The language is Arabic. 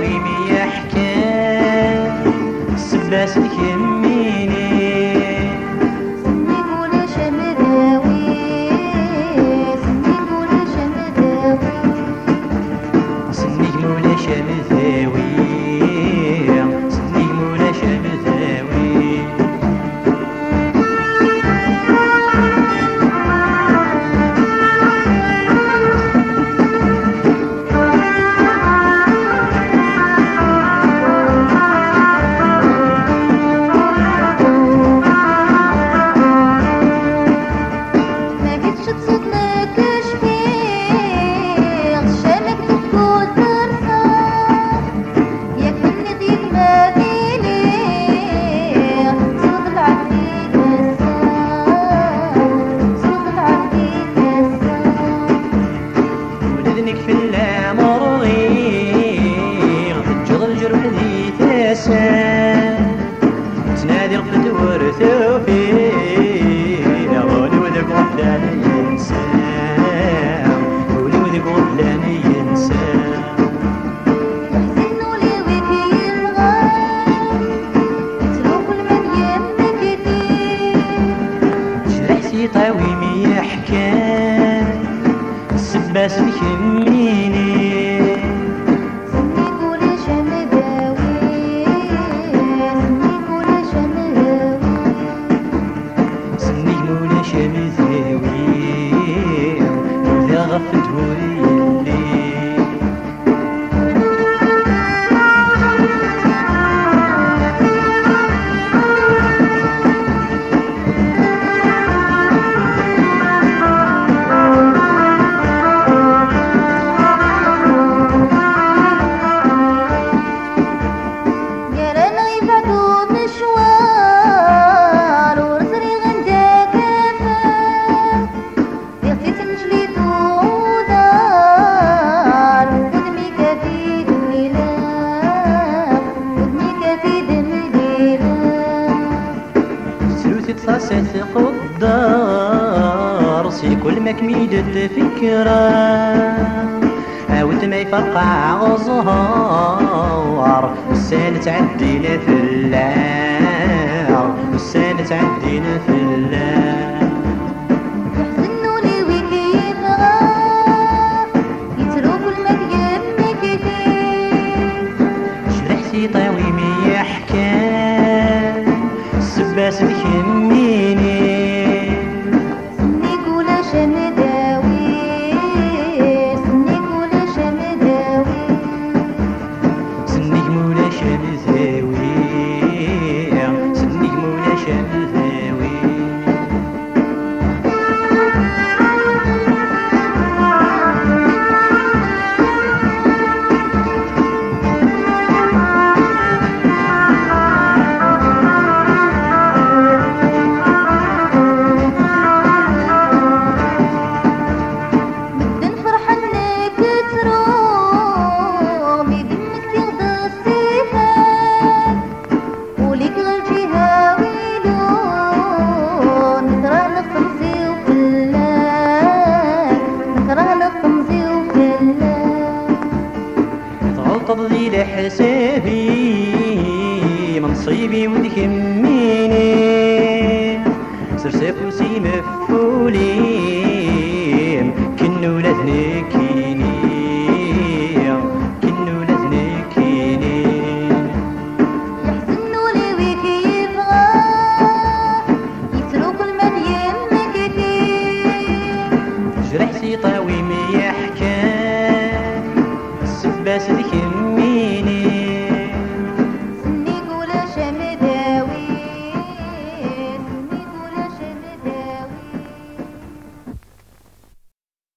طاوي مية حكاية سباس يميني سني قولي شمداوي سني قولي شمداوي سني مولا شمذاوي سني مولا شمذاوي في الامر غير تجر الجرح ذي تسان تنادي رقد ورثو فيه غولي وذاك غفلان ينسان غولي وذاك غفلان ينسان يحزنوا لي ويكي الغار يتلو كل من يمكتي جرح سي طاوي مية حكاية سباس يميني سني قولي شمداوي سني قولي شمداوي سني مولا شمذاوي وذا غفت هوري الليل تصاصت قدار سي كل ما كميدت فكرة عاود ما يفرقع غزهار والسنة تعدينا في اللار والسنة تعدينا في اللار يحزنوا لي ويكي يبغى يتلو كل ما يمكتي جرح سي طاوي مية حكاية سباس يميني سني قولي شمداوي سني قولي شمداوي سني مولا شمذاوي سني مولا شمذاوي تضلي لحسابي منصيبي ودك يميني سرساف وسي مفولين كنو لذنكيني كنو لذنكيني يحزنوا لي ويكي يبغى يتلو كل من يمكتي جرح سي طاوي